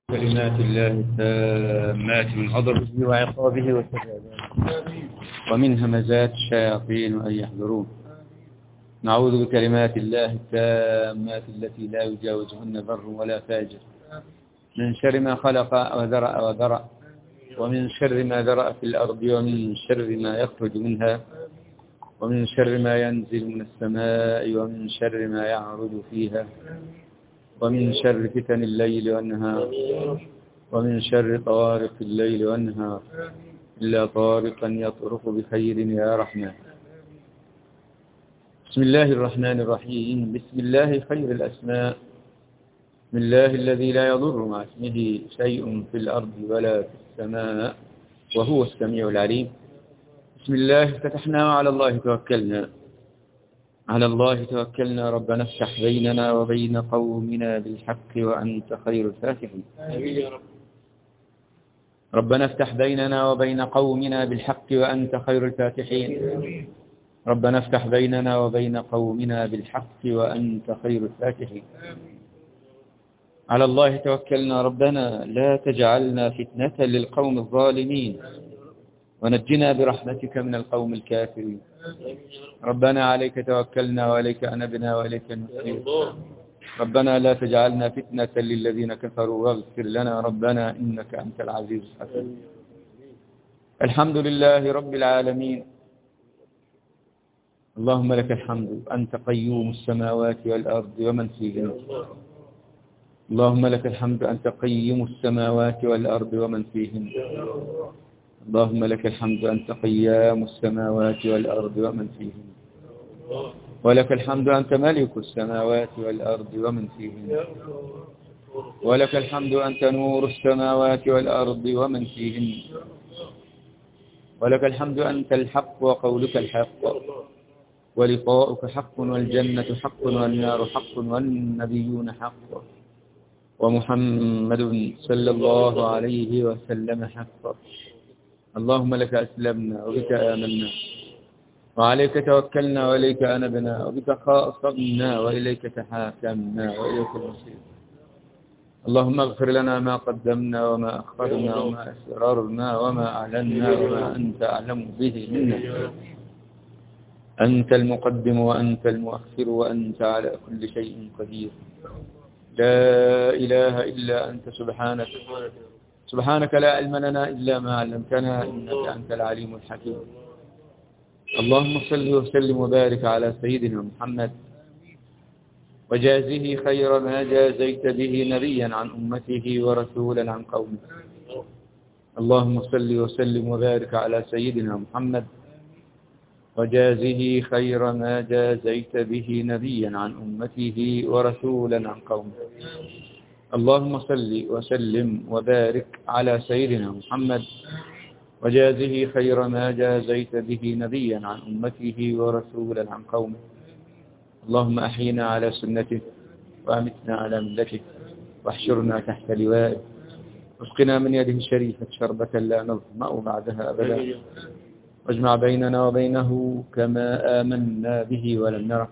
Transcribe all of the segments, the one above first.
كلمات الله التامات من غضبه وعقابه وسداده ومن همزات الشياطين وأن يحضرون. نعوذ بكلمات الله التامات التي لا يجاوزهن بر ولا فاجر من شر ما خلق وذرأ ومن شر ما ذرأ في الأرض ومن شر ما يخرج منها ومن شر ما ينزل من السماء ومن شر ما يعرج فيها ومن شر فتن الليل والنهار ومن شر طوارق الليل والنهار إلا طارقا يطرق بخير يا رحمن. بسم الله الرحمن الرحيم. بسم الله خير الأسماء. بسم الله الذي لا يضر مع اسمه شيء في الأرض ولا في السماء وهو السميع العليم. بسم الله فتحنا وعلى الله توكلنا. على الله توكلنا. ربنا افتح بيننا وبين قومنا بالحق وأنت خير الفاتحين. ربنا افتح بيننا وبين قومنا بالحق وأنت خير الفاتحين. ربنا افتح بيننا وبين قومنا بالحق وأنت خير الفاتحين. على الله توكلنا. ربنا لا تجعلنا فتنة للقوم الظالمين ونجنا برحمتك من القوم الكافرين. ربنا عليك توكلنا وإليك أنبنا وإليك المصير. ربنا لا تجعلنا فتنة للذين كفروا واغفر لنا ربنا إنك أنت العزيز الحكيم. الحمد لله رب العالمين. اللهم لك الحمد أنت قيوم السماوات والأرض ومن فيهن. اللهم لك الحمد أنت قيوم السماوات والأرض ومن فيهن. اللهم لك الحمد أنت قيام السماوات والأرض ومن فيهن. ولك الحمد أنت ملك السماوات والأرض ومن فيهن. ولك الحمد أنت نور السماوات والأرض ومن فيهن. ولك الحمد أنت الحق وقولك الحق ولقاؤك حق والجنة حق والنار حق والنبيون حق ومحمد صلى الله عليه وسلم حق. اللهم لك أسلمنا وبك آمنا وعليك توكلنا وإليك أنبنا وبك خاصمنا وإليك تحاكمنا وإليك المصير. اللهم اغفر لنا ما قدمنا وما أخرنا وما أسررنا وما أعلنا وما أنت أعلم به منا. أنت المقدم وأنت المؤخر وأنت على كل شيء قدير. لا إله إلا أنت سبحانك لا علم لنا إلا ما علمتنا إنك أنت العليم الحكيم. اللهم صل وسلم وبارك على سيدنا محمد وجازه خير ما جازيت به نبيا عن أمته ورسولا عن قومه. اللهم صل وسلم وبارك على سيدنا محمد وجازه خير ما جازيت به نبيا عن أمته ورسولا عن قومه. اللهم صل وسلم وبارك على سيدنا محمد وجازه خير ما جازيت به نبيا عن أمته ورسولا عن قومه. اللهم أحينا على سنته وأمتنا على ملته واحشرنا تحت لوائه واسقنا من يده الشريفة شربة لا نظمأ بعدها أبدا واجمع بيننا وبينه كما آمنا به ولم نره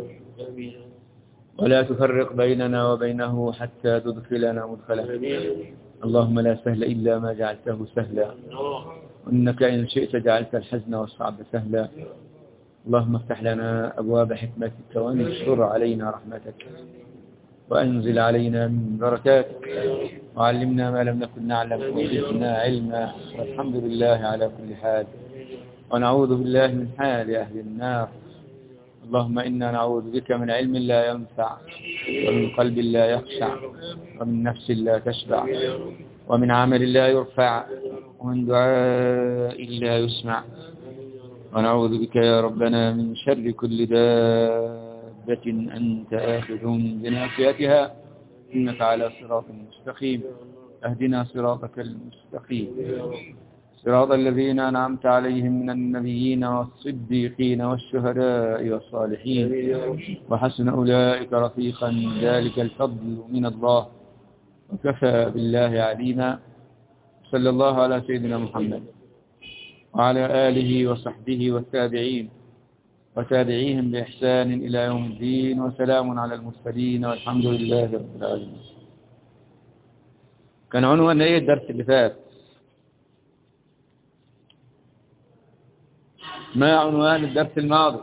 ولا تفرق بيننا وبينه حتى تدخلنا مدخله. اللهم لا سهل إلا ما جعلته سهلا وإنك إن شئت جعلت الحزن والصعب سهلا. اللهم افتح لنا أبواب حكمتك وانشر علينا رحمتك وأنزل علينا من بركاتك وعلمنا ما لم نكن نعلم وزدنا علما والحمد لله على كل حال ونعوذ بالله من حال أهل النار. اللهم إنا نعوذ بك من علم لا ينفع ومن قلب لا يخشع ومن نفس لا تشبع ومن عمل لا يرفع ومن دعاء لا يسمع. ونعوذ بك يا ربنا من شر كل دابة أنت آخذ بناصيتها إنك على صراط مستقيم. اهدنا صراطك المستقيم صراط الذين أنعمت عليهم من النبيين والصديقين والشهداء والصالحين وحسن أولئك رفيقا. ذلك الفضل من الله وكفى بالله عليما. صلى الله على سيدنا محمد وعلى آله وصحبه والتابعين وتابعيهم بإحسان إلى يوم الدين وسلام على المرسلين والحمد لله رب العالمين. كان عنوان ايه الدرس اللي فات؟ ما عنوان الدرس الماضي؟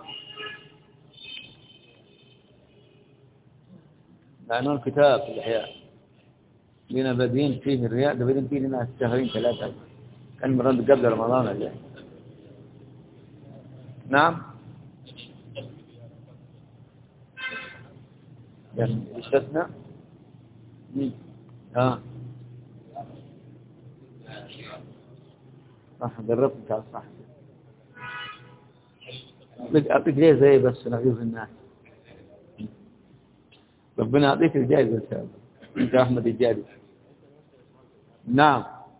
عنوان كتاب في الإحياء لنا بادين فيه الرياء، ده بادين فيه لنا شهرين ثلاثة، كان مراد قبل رمضان اللي. نعم استثنى. صح جربت انت صح. اعطيك جايزة بس نغيظ الناس. ربنا يعطيك الجائزة ان شاء الله انت احمد الجاري. نعم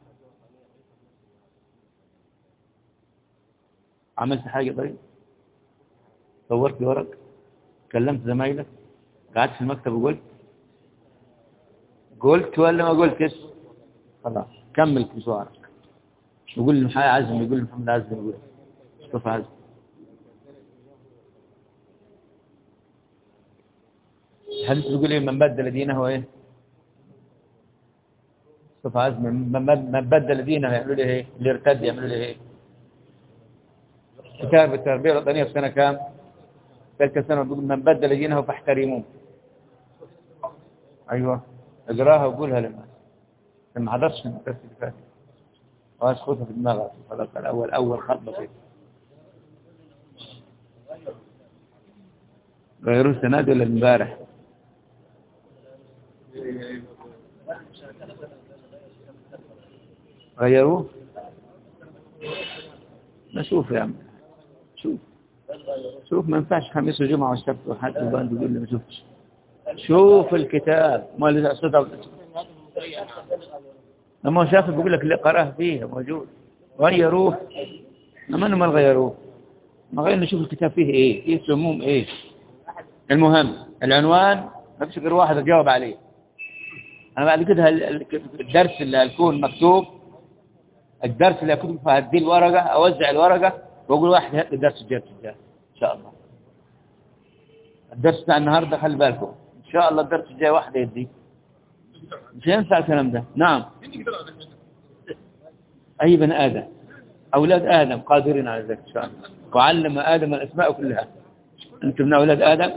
عملت حاجة طيب؟ صورت ورق؟ كلمت زمايلك؟ قعدت في المكتب وقلت؟ قلت ولا ما قلتش؟ خلاص كمل مشوارك. يقول لي محمد عزم، يقول لي محمد عزم، يقول مصطفى عزم. الحديث بيقول ايه؟ من بدل دينه ايه؟ مصطفى عزم من بدل دينه يعملوا له ايه؟ اللي ارتد يعملوا له ايه؟ كتاب التربية الوطنية في سنة كام؟ تلك سنة بيقول من بدل دينه فاحترموه. ايوه اقراها وقولها للناس. ما حضرتش الدرس اللي فات. خلاص خذها في دماغك. خلاص اول خط بسيط. غيروا السنة دي ولا امبارح؟ غيروه؟ نشوف يا عم شوف ما ينفعش خميس وجمعة والسبت وحد وبعد يقول لي ما شفتش. شوف الكتاب ما اللي صدق لما شاف بيقول لك اللي قراه فيه موجود. غيروه ما غيروه. ما غير نشوف الكتاب فيه ايه سموم ايه. المهم العنوان ما فيش غير واحد اجاوب عليه. انا بعد كده الدرس اللي هيكون مكتوب، الدرس اللي هيكون فهدي الورقه اوزع الورقه واقول واحد هات الدرس الجاي ان شاء الله. الدرس بتاع النهارده خلي بالكم ان شاء الله الدرس الجاي واحد يدي. مش هينفع الكلام ده. نعم اي بني ادم اولاد ادم قادرين على ذلك ان شاء الله. وعلم ادم الاسماء كلها. انتم من اولاد ادم.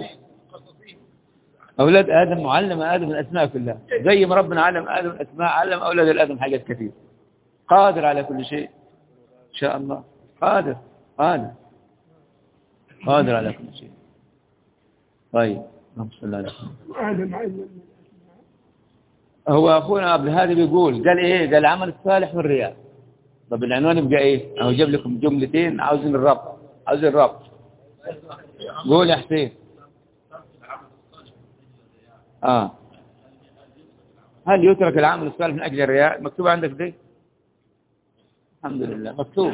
اولاد ادم وعلم ادم الاسماء كلها زي ما ربنا علم ادم الاسماء علم اولاد الادم حاجات كثير. قادر على كل شيء ان شاء الله. قادر على كل شيء. طيب اللهم صل على محمد. هو اخونا عبد الهادي بيقول قال ايه؟ قال العمل الصالح والرياء. طب العنوان يبقى ايه؟ اهو جاب لكم جملتين عاوزين الربط. قول يا حسين. هل يترك العمل الصالح من اجل الرياء؟ مكتوب عندك دي؟ الحمد لله مكتوب.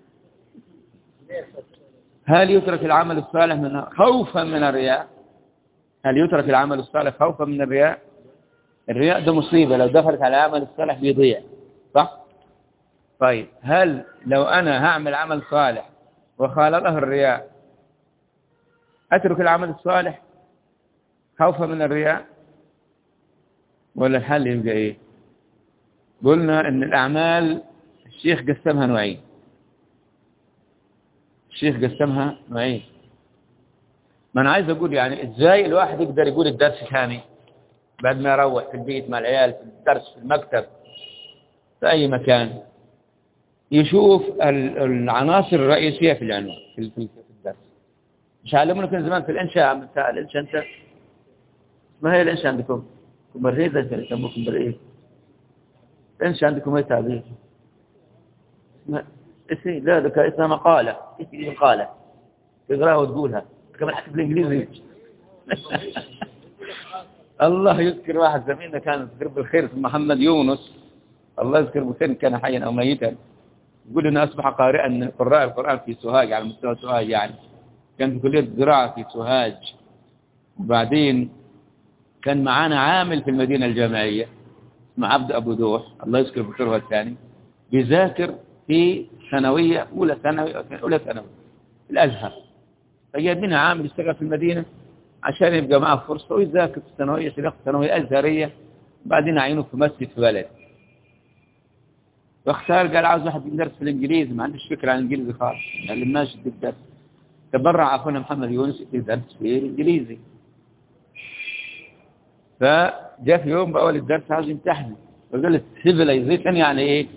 هل يترك العمل الصالح خوفا من الرياء؟ هل يترك العمل الصالح خوفا من الرياء؟ الرياء ده مصيبة، لو دخلت على العمل الصالح بيضيع، صح؟ طيب هل لو أنا هعمل عمل صالح وخالطه الرياء أترك العمل الصالح خوفا من الرياء؟ ولا الحل يبقى إيه؟ قلنا إن الأعمال الشيخ قسمها نوعين. ما أنا عايز أقول يعني إزاي الواحد يقدر يقول الدرس ثاني بعد ما يروح في البيت مع العيال، في الدرس، في المكتب، في أي مكان، يشوف العناصر الرئيسية في العنوان في الدرس. مش علمونا كان زمان في الإنشاء بتاع الإنشاء. أنت ما هي الإنشاء عندكم؟ كمبريزة يسموه كمبريزة. الإنشاء عندكم ايه تعبير؟ لا ذلك اسمها مقالة. مقالة تقراها وتقولها كمان حتى بالإنجليزي. الله يذكر واحد زميلنا كان يذكر بالخير اسمه محمد يونس، الله يذكر بالخير كان حيا أو ميتا، يقول أنه أصبح قارئا من قراء القرآن في سوهاج، على مستوى سوهاج يعني. كان في كلية الزراعة في سوهاج، وبعدين كان معانا عامل في المدينة الجامعية اسمه عبد أبو دوح، الله يذكر بالخير، هو الثاني بيذاكر في ثانوية أولى ثانوي في الأزهر. فجايبين عامل يشتغل في المدينة عشان يبقى معه فرصة ويذاكر في الثانوية، ثانوية أزهرية، بعدين عينه في مسجد في بلد. واختار قال عاوز واحد يدرس في الانجليزي، ما عندوش فكره عن الانجليزي خالص، ما علمناش الدرس. تبرع اخونا محمد يونس يدرس في الانجليزي. فجاء في يوم باول الدرس عاوز يمتحن، فقال لي سيفيلايزيشن يعني ايه؟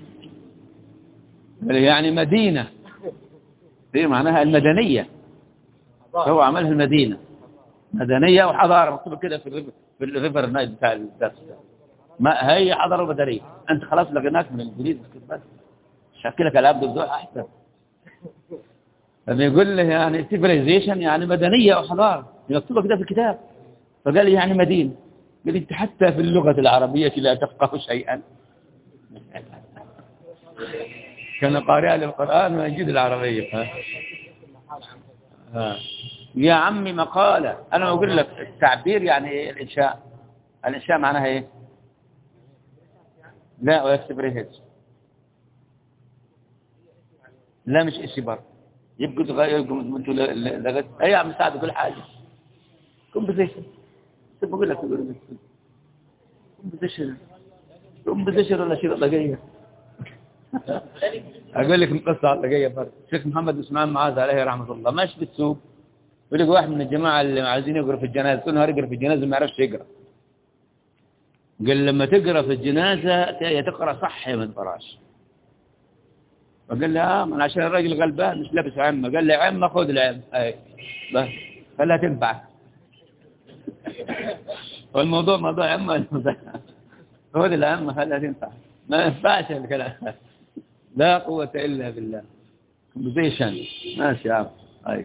يعني مدينه، دي معناها المدنيه، هو عملها المدينه مدنيه وحضاره، مكتوب كده في الريفر نايت بتاع الدرس. ما هي حضاره مدنيه، انت خلاص لقيناك من الانجليزي بس شكلك العبد الدول احسن. فبيقول لي يعني سيفيلايزيشن يعني مدنيه وحضاره، مكتوبه كده في الكتاب. فقال لي يعني مدينه. قال لي انت حتى في اللغه العربيه لا تفقه شيئا. كان قارئا للقران ويجيد العربيه. يا عمي مقاله، انا بقول لك التعبير يعني ايه الانشاء؟ الانشاء معناها ايه؟ لا ويكتب ريهز، لا مش اسي بر، يبقوا تغير انتوا لغت اي عم ساعد كل حاجه. كومبوزيشن، بقول لك كومبوزيشن ولا شيء طاقيه. اقول لك قصه على الطاقيه برضه. الشيخ محمد اسماعيل معاذ عليه رحمه الله ماشي بالسوق، ولقى واحد من الجماعه اللي عايزين يقرا في الجنازه، كل نهار يقرا في الجنازه ما يعرفش يقرا. قال لما تقرا في الجنازه يا تقرا صح يا ما تقراش. فقال له من عشان الراجل غلبان مش لابس عمه. قال له عمه خذ العمه اي بس خليها تنفع. والموضوع موضوع عمه، خذ العمه خليها تنفع، ما ينفعش الكلام. لا قوه الا بالله. كومبوزيشن ماشي يا عم. اي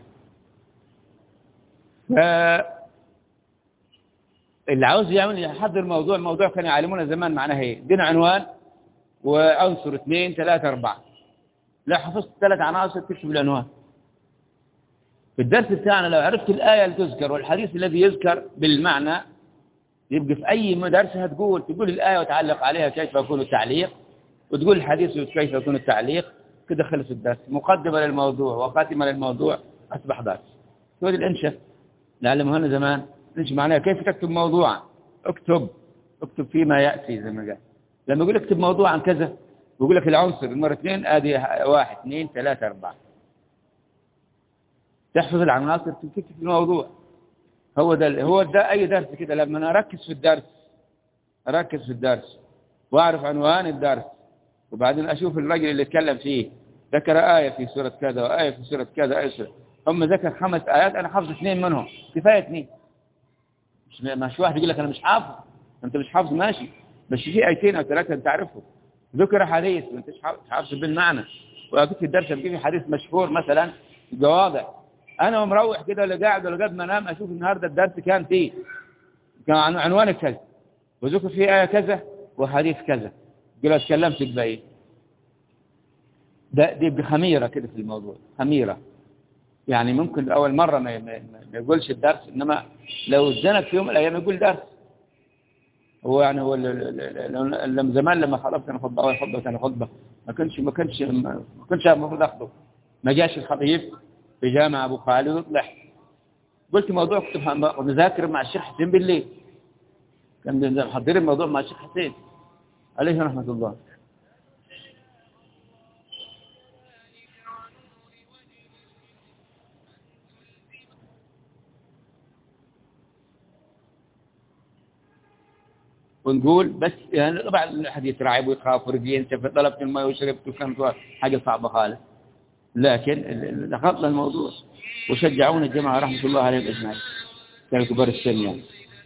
اللي عاوز يعمل يحضر موضوع كانوا يعلمونا زمان معناها ايه؟ دين عنوان وعنصر 2 3 4. لا حفظت 3 عناصر تكتب العنوان. في الدرس بتاعنا لو عرفت الآية اللي تذكر والحديث الذي يذكر بالمعنى، يبقى في أي مدرسة تقول الآية وتعلق عليها كيف يكون التعليق، وتقول الحديث كيف يكون التعليق. كده خلص الدرس. مقدمة للموضوع وخاتمة للموضوع أصبح درس. تقول الإنشاء نعلمه هنا زمان. الإنشاء معناها كيف تكتب موضوعا. اكتب فيما يأتي زي ما قال. لما يقول اكتب موضوع عن كذا ويقول لك العنصر المرة 2 ادي 1 2 3 4. تحفظ العناصر تكتب في الموضوع. هو ده اي درس كده. لما انا اركز في الدرس واعرف عنوان الدرس، وبعدين اشوف الرجل اللي اتكلم فيه ذكر آية في سورة كذا وآية في سورة كذا آية. هم ذكر 5 آيات انا حافظ 2 منهم كفاية 2. مش واحد يقول لك انا مش حافظ. انت مش حافظ ماشي، بس في 2 أو 3 انت تعرفهم. ذكر حديث وانت مش حافظ بالمعنى، واكيد في الدرس بيجي حديث مشهور مثلا جواضع. انا مروح كده ولا قاعد ولا قبل ما انام اشوف النهارده الدرس كان فيه كان عنوان كذا وذكر فيه آية كذا وحديث كذا. قلت اتكلمت بقى دي بخميرة كده في الموضوع، خميرة. يعني ممكن أول مرة ما يقولش الدرس، إنما لو اتزنق في يوم من الأيام يقول درس. هو يعني هو لما زمان لما خلصت أنا خطبة أول خطبة ثاني خطبة ما كنتش المفروض أخطب. ما جاش الخطيب في جامع أبو خالد وطلع قلت موضوع كنت مذاكر مع الشيخ حسين بالليل. كان محضرين الموضوع مع الشيخ حسين عليه رحمة الله. ونقول بس يعني طبعا الواحد يترعب ويخاف ورجليه ينسف طلبت الماء وشربت وكان حاجة صعبة خالص، لكن دخلنا الموضوع وشجعونا الجماعة رحمة الله عليهم أجمعين كانوا كبار السن يعني.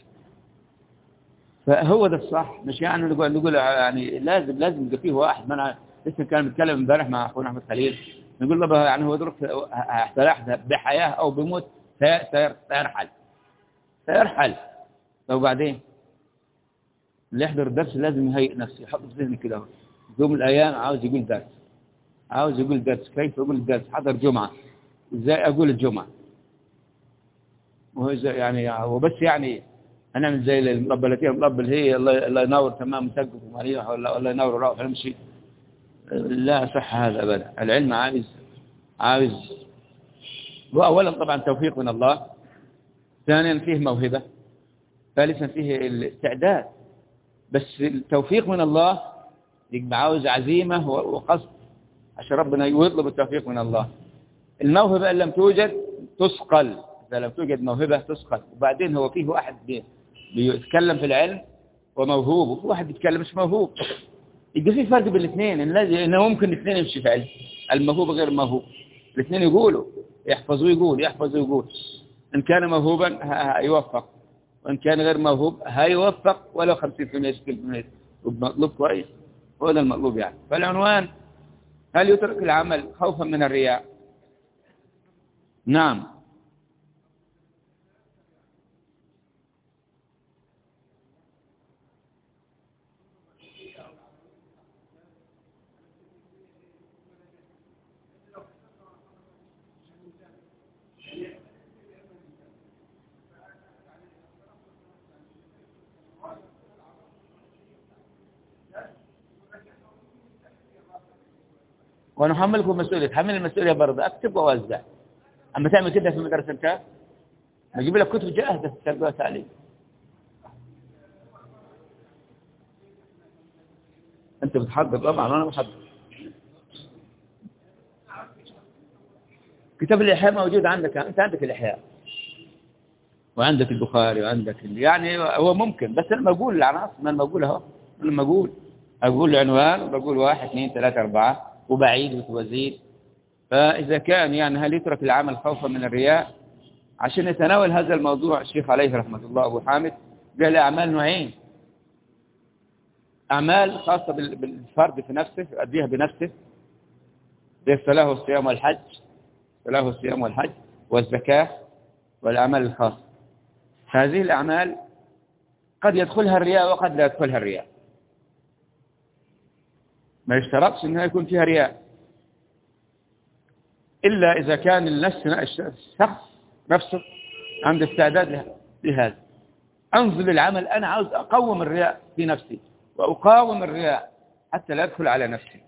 فهو ده الصح، مش يعني نقول يعني لازم يبقى فيه واحد. انا لسه كان بتكلم امبارح مع اخونا احمد خليل نقول له يعني هو ظروف بحياه او بموت سيرحل. لو بعدين اللي يحضر الدرس لازم يهيئ نفسه، يحط في ذهنه كده يوم من الايام عاوز يقول درس، كيف يقول الدرس؟ حضر جمعه، ازاي اقول الجمعه؟ وهو يعني وبس يعني هنعمل زي المربى التي المربى اللي هي الله ينور تمام مسقف ومريح ولا الله ينور روح يمشي. لا صح هذا ابدا. العلم عاوز واولا طبعا توفيق من الله، ثانيا فيه موهبه، ثالثا فيه الاستعداد. بس التوفيق من الله يبقى عاوز عزيمة وقصد عشان ربنا يطلب التوفيق من الله. الموهبة إن لم توجد تثقل، إذا لم توجد موهبة تثقل. وبعدين هو فيه واحد بيتكلم في العلم وموهوب، وفي واحد بيتكلم مش موهوب. يبقى في فرق بين الاثنين، إنه ممكن الاثنين يمشي في علم، الموهوب غير الموهوب، الاثنين يقولوا يحفظوا يقول. إن كان موهوبا هيوفق، وإن كان غير موهوب هيوفق ولو 50% 60%. مطلوب كويس، هو ده المطلوب يعني. فالعنوان: هل يترك العمل خوفا من الرياء؟ نعم. ونحملكم مسؤولية، تحمل المسؤولية برضه، أكتب وأوزع. أما تعمل كده في المدرسة أنت نجيب لك كتب جاهزة في التربية والتعليم. أنت بتحضر طبعا وأنا بحضر. كتاب الإحياء موجود عندك، أنت عندك الإحياء وعندك البخاري وعندك يعني هو ممكن، بس أنا بقول العناصر، ما أنا بقول أهو، أنا أقول العنوان وبقول 1 2 3 4 وبعيد وتوزيد. فإذا كان يعني هل يترك العمل خوفا من الرياء؟ عشان يتناول هذا الموضوع الشيخ عليه رحمة الله أبو حامد قال أعمال نوعين: أعمال خاصة بالفرد في نفسه يؤديها بنفسه زي الصلاة والصيام والحج، الصلاة والصيام والحج والزكاة والأعمال الخاصة. هذه الأعمال قد يدخلها الرياء وقد لا يدخلها الرياء، ما يشترطش أنها يكون فيها رياء، إلا إذا كان الشخص نفسه عنده استعداد لهذا. أنظر العمل، أنا عاوز أقوم الرياء في نفسي وأقاوم الرياء حتى لا أدخل على نفسي.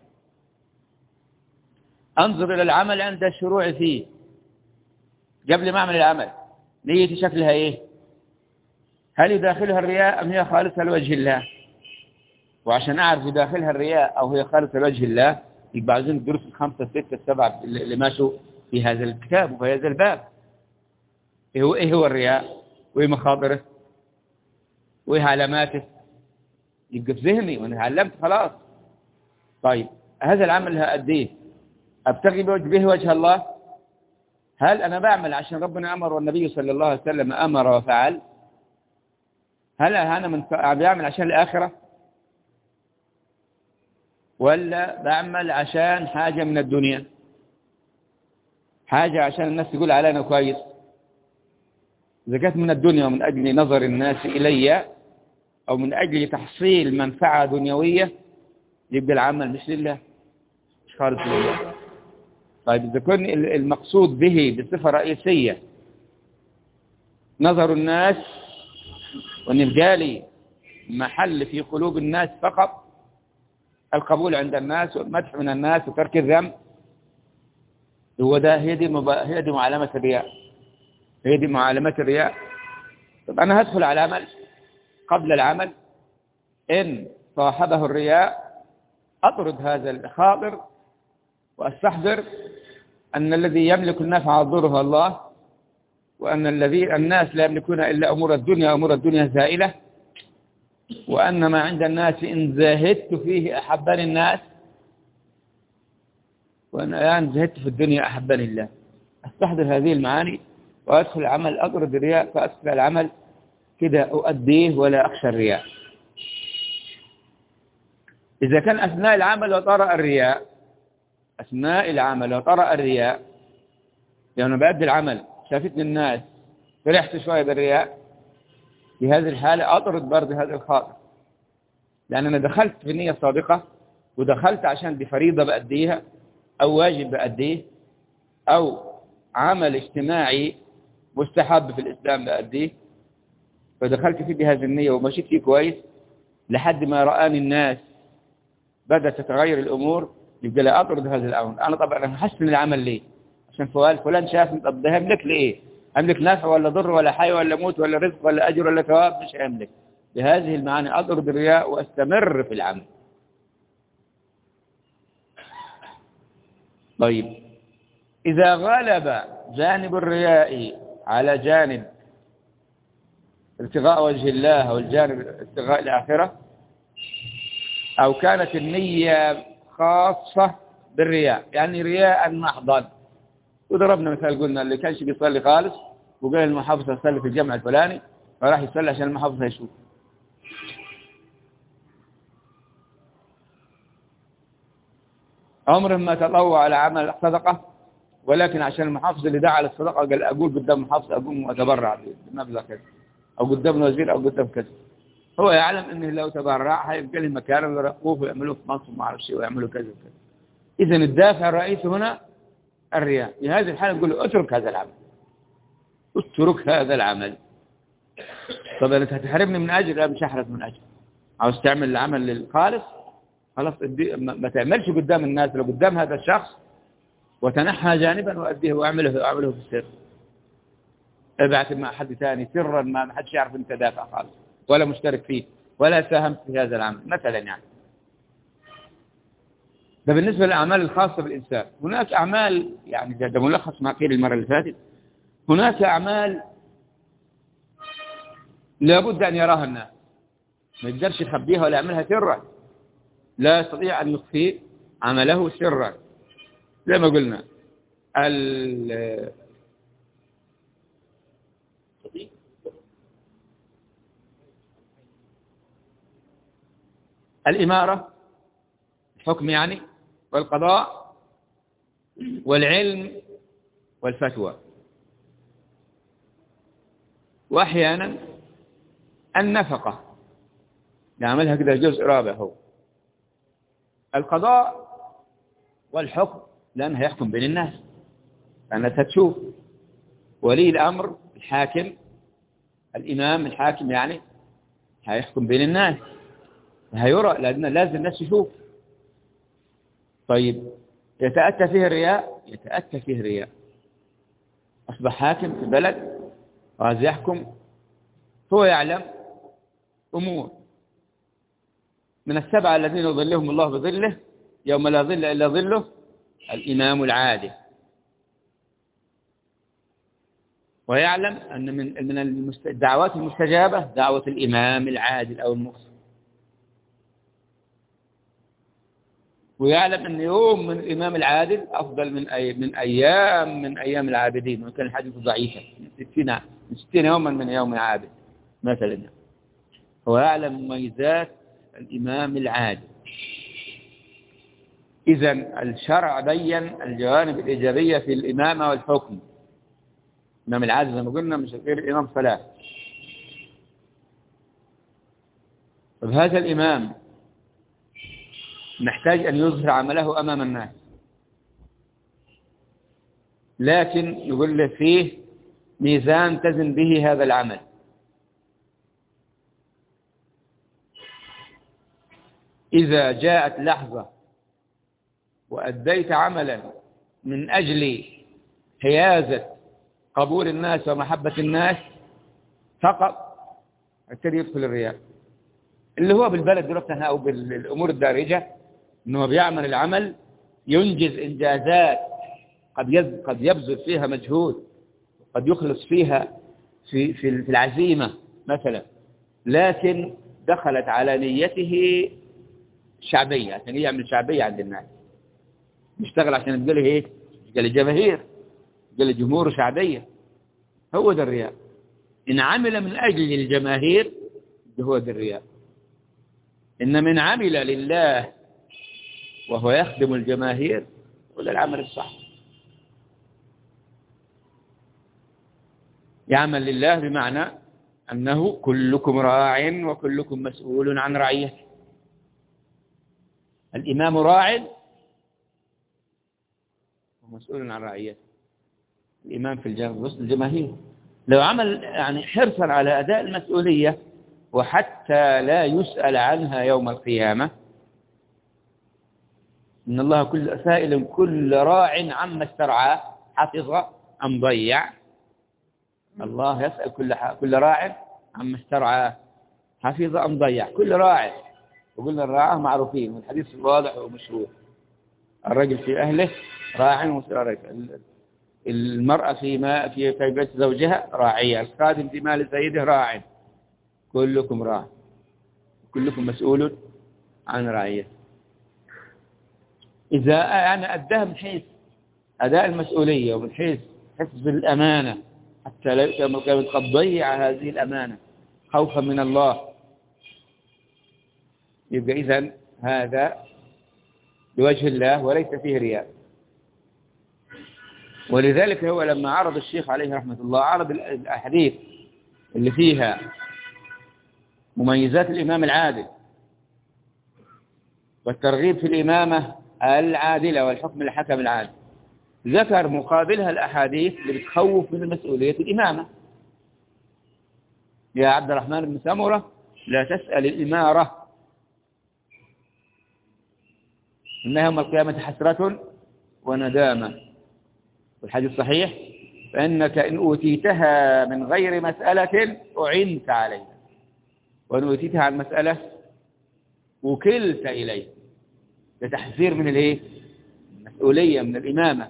أنظر إلى العمل عند الشروع فيه، قبل ما أعمل العمل نيتي شكلها إيه؟ هل يداخلها الرياء أم هي خالصة لوجه الله؟ وعشان أعرف يداخلها الرياء أو هي خالصة لوجه الله يبقى عايزين الدروس 5 6 7 اللي ماشوا في هذا الكتاب وفي هذا الباب. إيه هو الرياء؟ وإيه مخاطره؟ وإيه علاماته؟ يبقى في ذهني وأنا علمت خلاص. طيب هذا العمل هأديه أبتغي به وجه الله؟ هل أنا بعمل عشان ربنا أمر والنبي صلى الله عليه وسلم أمر وفعل؟ هل أنا بعمل عشان الآخرة؟ ولا بعمل عشان حاجة من الدنيا، حاجة عشان الناس تقول علينا كويس؟ إذا كانت من الدنيا ومن أجل نظر الناس إلي أو من أجل تحصيل منفعة دنيوية يبقى العمل مش لله، مش خالص لله. طيب إذا كان المقصود به بصفة رئيسية نظر الناس وأن يبقى لي محل في قلوب الناس فقط، القبول عند الناس والمدح من الناس وترك الذنب، هو ده هي دي معلمة الرياء، هي دي معلمة الرياء. طب أنا هدخل على العمل قبل العمل إن صاحبه الرياء أطرد هذا الخاطر وأستحضر أن الذي يملك النفع والضر الله، وأن الناس لا يملكون إلا أمور الدنيا، أمور الدنيا زائلة، وأن ما عند الناس إن زاهدت فيه أحبني الناس، وأنا الآن زهدت في الدنيا أحبني الله. أستحضر هذه المعاني وأدخل العمل، أطرد الرياء، فأدخل العمل كده أؤديه ولا أخشى الرياء. إذا كان أثناء العمل وطرأ الرياء، أثناء العمل وطرأ الرياء، يعني بأدي العمل شافتني الناس فرحت شوية بالرياء، في هذه الحالة أطرد برضه هذا الخاطر، لأن أنا دخلت في النية الصادقة ودخلت عشان بفريضة بأديها أو واجب بأديه أو عمل اجتماعي مستحب في الإسلام بأديه، فدخلت فيه بهذه النية ومشيت فيه كويس لحد ما رآني الناس بدأت تتغير الأمور، يبقى لا أطرد هذا الأمر. أنا طبعا هحسن العمل ليه؟ عشان فلان شافني، طب ده هملك لإيه؟ أملك نفع ولا ضر ولا حي ولا موت ولا رزق ولا أجر ولا ثواب؟ مش أملك. بهذه المعاني أطرد الرياء وأستمر في العمل. طيب إذا غلب جانب الرياء على جانب ابتغاء وجه الله أو الجانب ابتغاء الآخرة، أو كانت النية خاصة بالرياء، يعني رياء محضا. وضربنا مثال، قلنا اللي كانش بيصلي خالص وقال المحافظ يصلي في الجامع الفلاني، فراح يصلي عشان المحافظ يشوف. عمره ما تطوع على عمل صدقة، ولكن عشان المحافظ اللي دعا على الصدقة قال أقول قدام المحافظ أقوم وأتبرع بمبلغ كذا، أو قدام الوزير أو قدام كذا. هو يعلم أنه لو تبرع هيبقى له مكان ويرقوه ويعملوه في مصر وما أعرف شيء ويعملوا كذا وكذا. إذا الدافع الرئيسي هنا الرياء. في هذه الحالة نقول له اترك هذا العمل، اترك هذا العمل. طب أنت هتحرمني من أجر؟ لا، مش هحرم من أجر. عاوز تعمل العمل للخالص، خلاص ما تعملش قدام الناس، لو قدام هذا الشخص وتنحى جانبا وأديه وأعمله في السر. ابعث مع حد ثاني سرا، ما حدش يعرف أنت دافع خالص ولا مشترك فيه ولا ساهمت في هذا العمل مثلا. يعني ده بالنسبة للأعمال الخاصة بالإنسان. هناك أعمال، يعني ده ملخص ما قيل المرة اللي فاتت، هناك أعمال لابد أن يراها الناس، ما يقدرش يخبيها ولا يعملها سرا، لا يستطيع أن يخفي عمله سرا. زي ما قلنا الإمارة، الحكم يعني، والقضاء، والعلم، والفتوى، وأحيانا النفقة نعملها كده جزء رابع. هو القضاء والحكم، لأنه يحكم بين الناس، لأنك تشوف ولي الأمر الحاكم، الإمام الحاكم يعني هيحكم بين الناس، هيرى، لأن لازم الناس يشوف. طيب يتأتى فيه الرياء، يتأتى فيه الرياء. أصبح حاكم في بلد وعايز يحكم، هو يعلم أمور من السبعة الذين يظلهم الله بظله يوم لا ظل إلا ظله، الإمام العادل. ويعلم أن من الدعوات المستجابة دعوة الإمام العادل أو المقسط. ويعلم أن يوم من الإمام العادل أفضل من أيام العابدين، وكان الحديث ضعيفا، من 60 يوما من يوم عابد مثلا. هو يعلم مميزات الإمام العادل. إذن الشرع بين الجوانب الإيجابية في الإمامة والحكم. الإمام العادل زي ما قلنا مش غير إمام صلاة. فهذا الإمام نحتاج أن يظهر عمله أمام الناس، لكن يقول له فيه ميزان تزن به هذا العمل. إذا جاءت لحظة وأديت عملا من أجل حيازة قبول الناس ومحبة الناس فقط، ابتدي يدخل الرياء، اللي هو بالبلد دلوقتي أو بالأمور الدارجة، إنه بيعمل العمل ينجز إنجازات قد يبذل فيها مجهود، قد يخلص فيها في العزيمة مثلا، لكن دخلت على نيته شعبية، عشان يعمل شعبية عند الناس، يشتغل عشان يبقى له ايه؟ يبقى له جماهير، يبقى له جمهور شعبية. هو ده الرياء. إن عمل من أجل الجماهير هو ده الرياء. إن من عمل لله وهو يخدم الجماهير وده العمل الصح. يعمل لله بمعنى أنه كلكم راع وكلكم مسؤول عن رعيته. الإمام راع ومسؤول عن رعيته. الإمام في وسط الجماهير لو عمل يعني حرصا على أداء المسؤولية وحتى لا يسأل عنها يوم القيامة، إن الله كل سائل كل راع عما استرعاه حفظ أم ضيع. الله يسأل كل راع عما استرعاه حفظ أم ضيع. كل راع، وقلنا الراعة معروفين والحديث واضح ومشهور. الرجل في أهله راع، المرأة في بيت زوجها راعية، الخادم في مال سيده راع، كلكم راع، كلكم مسؤول عن رعية. إذا أنا أداها من حيث أداء المسؤولية ومن حيث حفظ الأمانة، حتى لا يؤتى قد ضيع هذه الأمانة خوفا من الله، يبقى إذن هذا لوجه الله وليس فيه رياء. ولذلك هو لما عرض الشيخ عليه رحمة الله عرض الأحاديث اللي فيها مميزات الإمام العادل والترغيب في الإمامة العادلة والحكم الحكم العادل، ذكر مقابلها الأحاديث اللي بتخوف من مسؤولية الإمامة. يا عبد الرحمن بن سمرة لا تسأل الإمارة، إنها يوم القيامة حسرة وندامة. والحديث صحيح: فإنك إن أوتيتها من غير مسألة أعنت عليها، وإن أوتيتها عن مسألة وكلت إليه. ده تحذير من الايه؟ المسؤولية من الإمامة.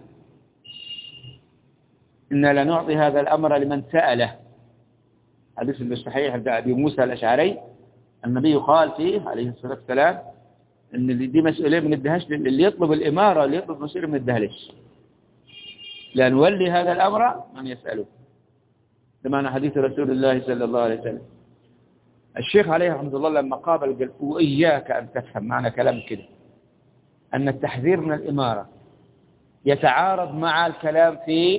إنا لا نعطي هذا الأمر لمن سأله. حديث الصحيح عند أبي موسى الأشعري النبي قال فيه عليه الصلاة والسلام إن دي مسؤولية ما ندهاش اللي يطلب الإمارة، اللي يطلب مسؤولية ما ندهالش، لا نولي هذا الأمر من يسأله. ده معنى حديث رسول الله صلى الله عليه وسلم. الشيخ عليه رحمة الله لما قابل قال: وإياك أن تفهم معنى كلام كده أن التحذير من الإمارة يتعارض مع الكلام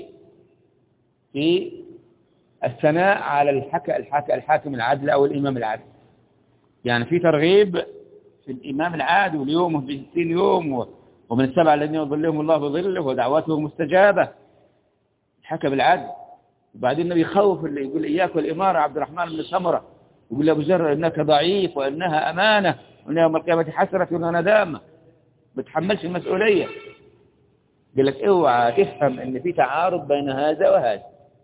في الثناء على الحاكم العادل أو الإمام العادل. يعني في ترغيب في الإمام العادل واليوم في 60 يوم ومن السبع الذين يظلهم الله بظله ودعوته مستجابة، الحكم العادل. وبعدين النبي يخوف اللي يقول إياك والإمارة عبد الرحمن بن سمرة، يقول له: أبو ذر إنك ضعيف وإنها أمانة وإنها يوم القيامة حسرة وندامة، ما بتحملش المسؤولية. قال لك اوعى تفهم ان في تعارض بين هذا وهذا.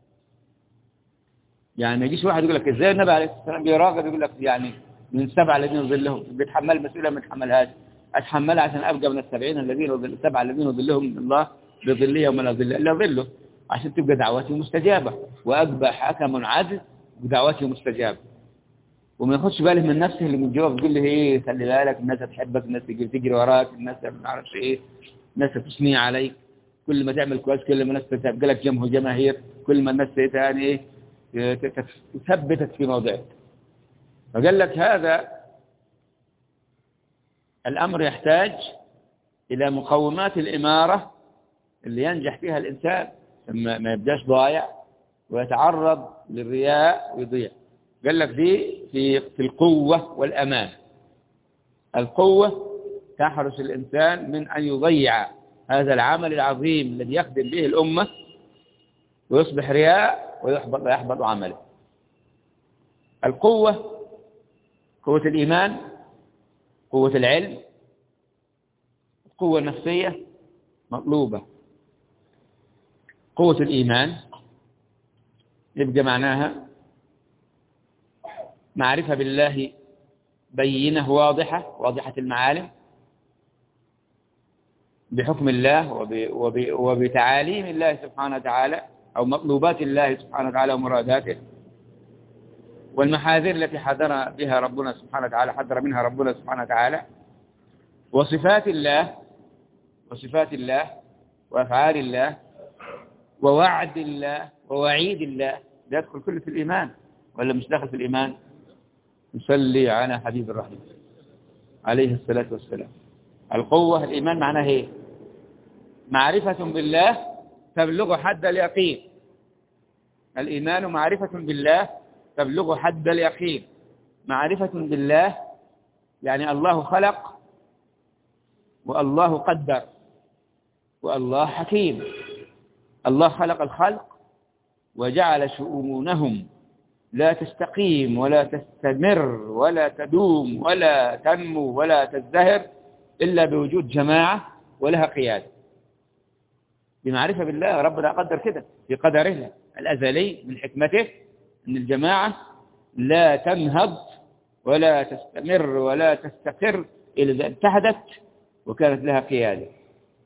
يعني ما يجيش واحد يقول لك ازاي النبي عليه الصلاه والسلام بيراغب، يقول لك يعني من السبعه الذين يظلهم بيتحمل المسؤوليه ما يتحملهاش، اتحملها عشان ابقى من السبعين السبعه الذين يظلهم الله بظله يوم لا ظل الا ظله، عشان تبقى دعوتي مستجابه، وابقى حكم عدل ودعوتي مستجابه. وما ياخدش باله من نفسه اللي من جوه، بيقول له ايه خلي بالك الناس هتحبك، الناس تجري وراك، الناس ما اعرفش ايه، الناس تثني عليك، كل ما تعمل كويس كل ما الناس تبقى لك جماهير، كل ما الناس يعني ايه تثبتك في موضعك. فقال لك هذا الامر يحتاج الى مقومات الاماره اللي ينجح فيها الانسان، ما يبداش ضايع ويتعرض للرياء ويضيع. قال لك دي في القوة والأمان. القوة تحرس الإنسان من أن يضيع هذا العمل العظيم الذي يخدم به الأمة ويصبح رياء ويحبط عمله. القوة قوة الإيمان، قوة العلم، القوة النفسية مطلوبة. قوة الإيمان يبقى معناها معرفة بالله بينة واضحة المعالم بحكم الله وبتعاليم الله سبحانه وتعالى أو مطلوبات الله سبحانه وتعالى ومراداته، والمحاذير التي حذر بها ربنا سبحانه وتعالى، حذر منها ربنا سبحانه وتعالى، وصفات الله وأفعال الله ووعد الله ووعيد الله. ده يدخل كله في الإيمان ولا مش داخل في الإيمان؟ نصلي على حبيب الرحمن عليه الصلاة والسلام. القوة الإيمان معناه ايه؟ معرفة بالله تبلغ حد اليقين. الإيمان معرفة بالله تبلغ حد اليقين. معرفة بالله يعني الله خلق والله قدر والله حكيم. الله خلق الخلق وجعل شؤونهم لا تستقيم ولا تستمر ولا تدوم ولا تنمو ولا تزدهر إلا بوجود جماعة ولها قيادة. بمعرفة بالله ربنا قدر كده في قدره الأزلي من حكمته أن الجماعة لا تنهض ولا تستمر ولا تستقر إلا إذا اتحدت وكانت لها قيادة.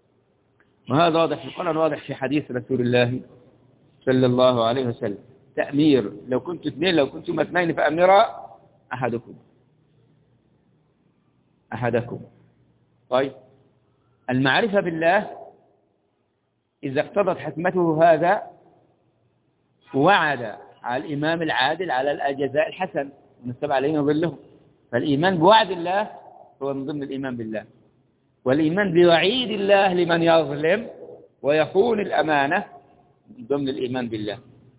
وهذا واضح في القرآن، واضح في حديث رسول الله صلى الله عليه وسلم. تأمير، لو كنتم اثنين فأمرا أحدكم. طيب، المعرفة بالله إذا اقتضت حكمته هذا وعد على الإمام العادل على الجزاء الحسن ونتبع علينا ظلهم. فالإيمان بوعد الله هو من ضمن الإيمان بالله، والإيمان بوعيد الله لمن يظلم ويخون الأمانة من ضمن الإيمان بالله.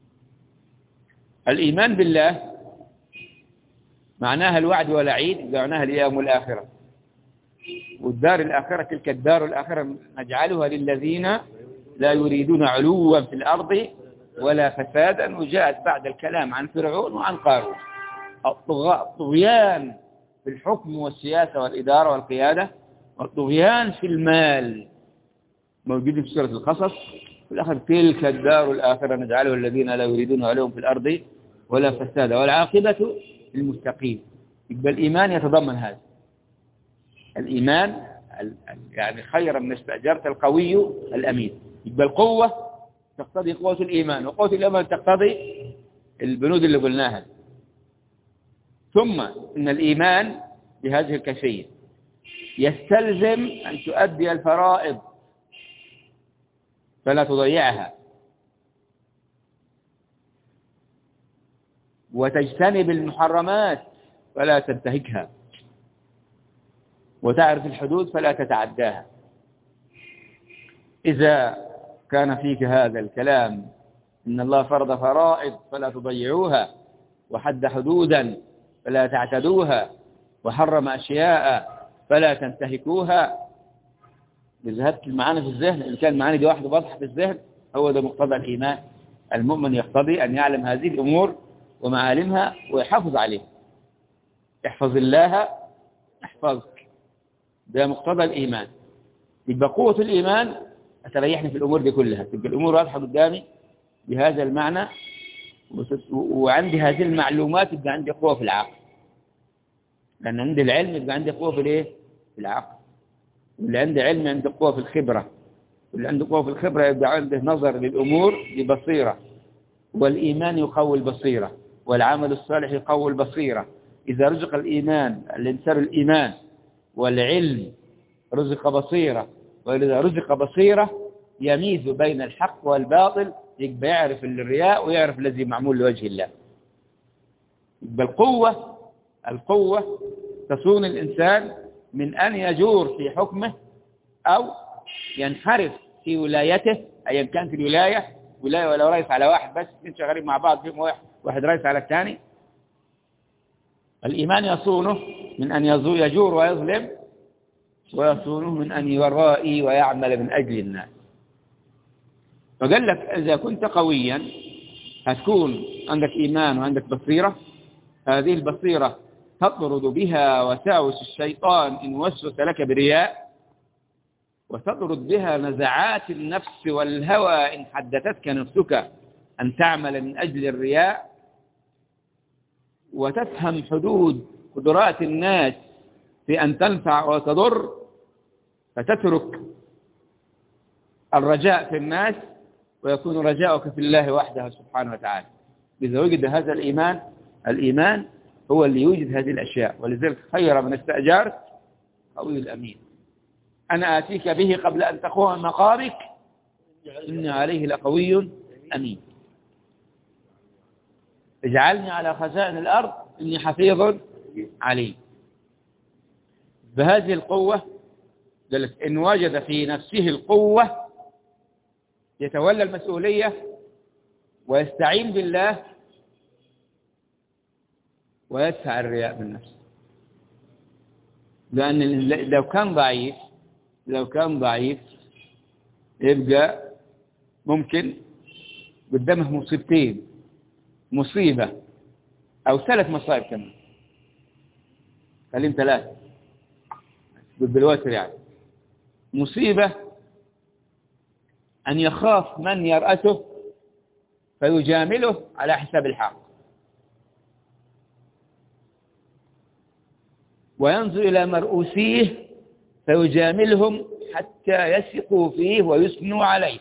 الإيمان بالله معناها الوعد والوعيد، معناها اليوم الآخرة، والدار الآخرة تلك الدار الآخرة نجعلها للذين لا يريدون علوا في الأرض ولا فسادا. وجاءت بعد الكلام عن فرعون وعن قارون الطغيان في الحكم والسياسة والإدارة والقيادة، والطغيان في المال موجود في سورة القصص. في الآخر تلك الدار الآخرة نجعلها الذين لا يريدون علوا في الأرض ولا فسادا والعاقبة للمتقين. يبقى الإيمان يتضمن هذا. الإيمان يعني خيرا من استأجرت القوي الأمين. يبقى القوة تقتضي قوة الإيمان، وقوة الإيمان تقتضي البنود اللي قلناها. ثم إن الإيمان بهذه الكيفية يستلزم أن تؤدي الفرائض فلا تضيعها، وتجتنب المحرمات فلا تنتهكها، وتعرف الحدود فلا تتعداها. إذا كان فيك هذا الكلام إن الله فرض فرائض فلا تضيعوها، وحد حدودا فلا تعتدوها، وحرم أشياء فلا تنتهكوها، ذهبت المعاني في الذهن. إن كان المعاني دي واحدة واضحة في الذهن، هو ده مقتضى الإيمان. المؤمن يقتضي أن يعلم هذه الأمور ومعالمها ويحافظ عليها. احفظ الله احفظك، ده مقتضى الإيمان. يبقى قوة الإيمان أتريحني في الأمور دي كلها، تبقى الأمور واضحة قدامي بهذا المعنى، وعندي هذه المعلومات يبقى عندي قوة في العقل، لأن عندي العلم يبقى عندي قوة في الإيه؟ في العقل. واللي عنده علم عنده قوة في الخبرة، واللي عنده قوة في الخبرة يبقى عنده نظر للأمور ببصيرة. والإيمان يقوي البصيرة، والعمل الصالح يقوي البصيرة. إذا رزق الإنسان الإيمان والعلم رزق بصيرة، وإذا رزق بصيرة يميز بين الحق والباطل، يبقى يعرف الرياء ويعرف الذي معمول لوجه الله. يبقى القوة تصون الإنسان من أن يجور في حكمه أو ينحرف في ولايته، أيا كانت الولاية، ولاية ولا رئيس على واحد بس، اثنين شغالين مع بعض فيهم واحد رئيس على الثاني. الإيمان يصونه من أن يجور ويظلم، ويصونه من أن يرائي ويعمل من أجل الناس. فقال لك إذا كنت قويا هتكون عندك إيمان وعندك بصيرة. هذه البصيرة تطرد بها وساوس الشيطان إن وسوس لك برياء، وتطرد بها نزعات النفس والهوى إن حدثتك نفسك أن تعمل من أجل الرياء، وتفهم حدود قدرات الناس في أن تنفع وتضر، فتترك الرجاء في الناس ويكون رجاؤك في الله وحده سبحانه وتعالى. إذا وجد هذا الإيمان هو اللي يوجد هذه الأشياء. ولذلك خير من استأجرت قوي الأمين. أنا آتيك به قبل أن تقوم من مقامك إن عليه لقوي أمين. اجعلني على خزائن الأرض إني حفيظ عليم. بهذه القوة قالت إن وجد في نفسه القوة يتولى المسؤولية ويستعين بالله ويدفع الرياء بالنفس. لأن لو كان ضعيف يبقى ممكن قدامه مصيبتين، مصيبة أو 3 مصائب كمان، خليهم 3 بالوتر يعني. مصيبة أن يخاف من يرأسه فيجامله على حساب الحق، وينظر إلى مرؤوسيه فيجاملهم حتى يثقوا فيه ويثنوا عليه،